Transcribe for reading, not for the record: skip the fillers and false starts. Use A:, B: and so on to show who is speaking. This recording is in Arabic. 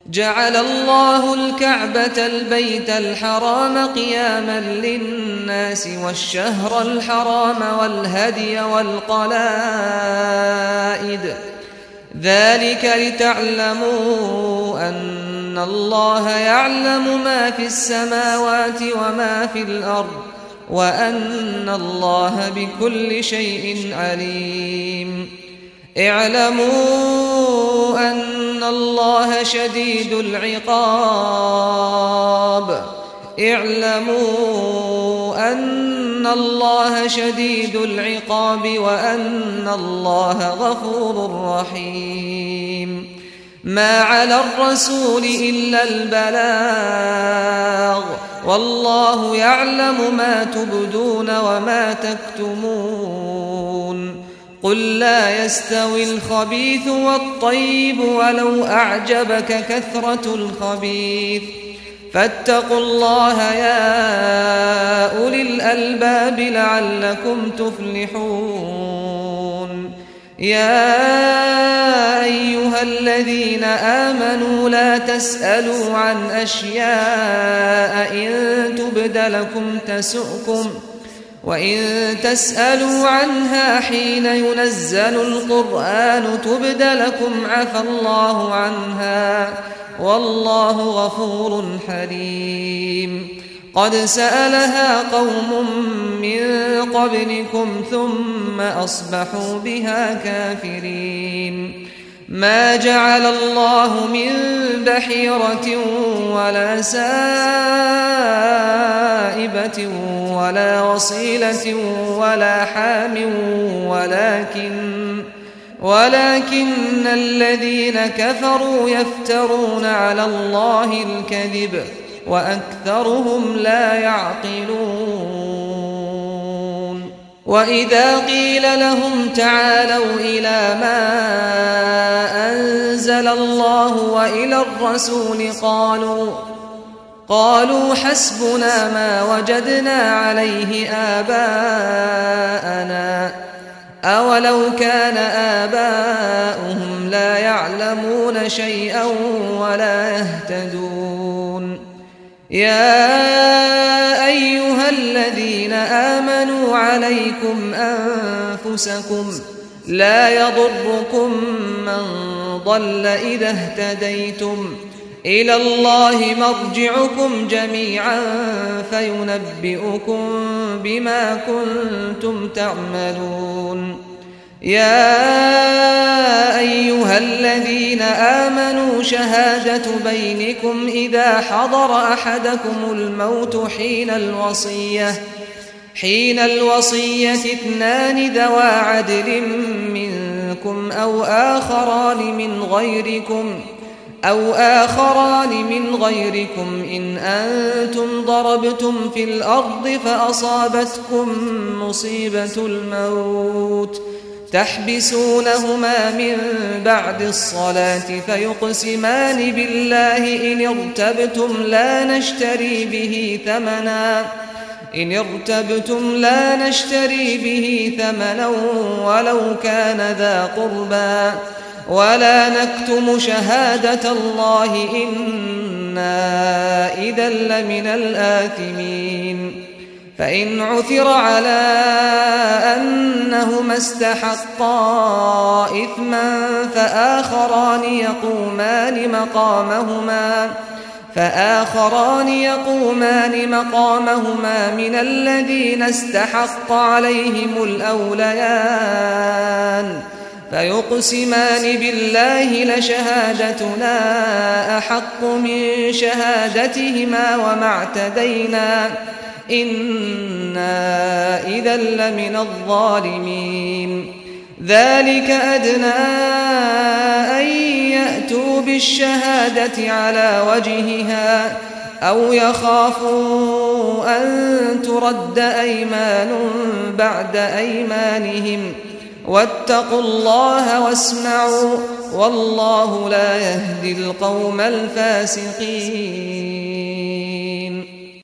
A: جعل الله الكعبة البيت الحرام قياما للناس والشهر الحرام والهدي والقلائد ذلك لتعلموا أن الله يعلم ما في السماوات وما في الأرض وأن الله بكل شيء عليم. اعلموا أن الله شديد العقاب وأن الله غفور رحيم. ما على الرسول إلا البلاغ والله يعلم ما تبدون وما تكتمون. قل لا يستوي الخبيث والطيب ولو أعجبك كثرة الخبيث فاتقوا الله يا أولي الألباب لعلكم تفلحون. يا أيها الذين آمنوا لا تسألوا عن أشياء إن تبد لكم تسؤكم وإن تسألوا عنها حين ينزل القرآن تبد لكم عفى الله عنها والله غفور حليم. قد سألها قوم من قبلكم ثم أصبحوا بها كافرين. ما جعل الله من بحيرة ولا سائبة ولا وصيلة ولا حام ولكن الذين كفروا يفترون على الله الكذب وأكثرهم لا يعقلون. وإذا قيل لهم تعالوا إلى ما أنزل الله وإلى الرسول قالوا حسبنا ما وجدنا عليه آباءنا أولو كان آباؤهم لا يعلمون شيئا ولا يهتدون. يا أيها الذين آمنوا عليكم أنفسكم لا يضركم من ضل إذا اهتديتم إلى الله مرجعكم جميعا فينبئكم بما كنتم تعملون. يا أيها الذين آمنوا شهادة بينكم إذا حضر أحدكم الموت حين الوصية 2 ذوى عدل منكم أو آخران من غيركم إن أنتم ضربتم في الأرض فأصابتكم مصيبة الموت تحبسونهما من بعد الصلاة فيقسمان بالله إن ارتبتم لا نشتري به ثمنا ولو كان ذا قربى ولا نكتم شهادة الله إنا إذا لمن الآثمين. فإن عثر على أنهما استحقا إثما فآخران يقومان مقامهما من الذين استحق عليهم الأوليان فيقسمان بالله لشهادتنا أحق من شهادتهما وما اعتدينا إنا إذا لمن الظالمين. ذلك أدنى أن يأتوا بالشهادة على وجهها أو يخافوا أن ترد أيمان بعد أيمانهم واتقوا الله واسمعوا والله لا يهدي القوم الفاسقين.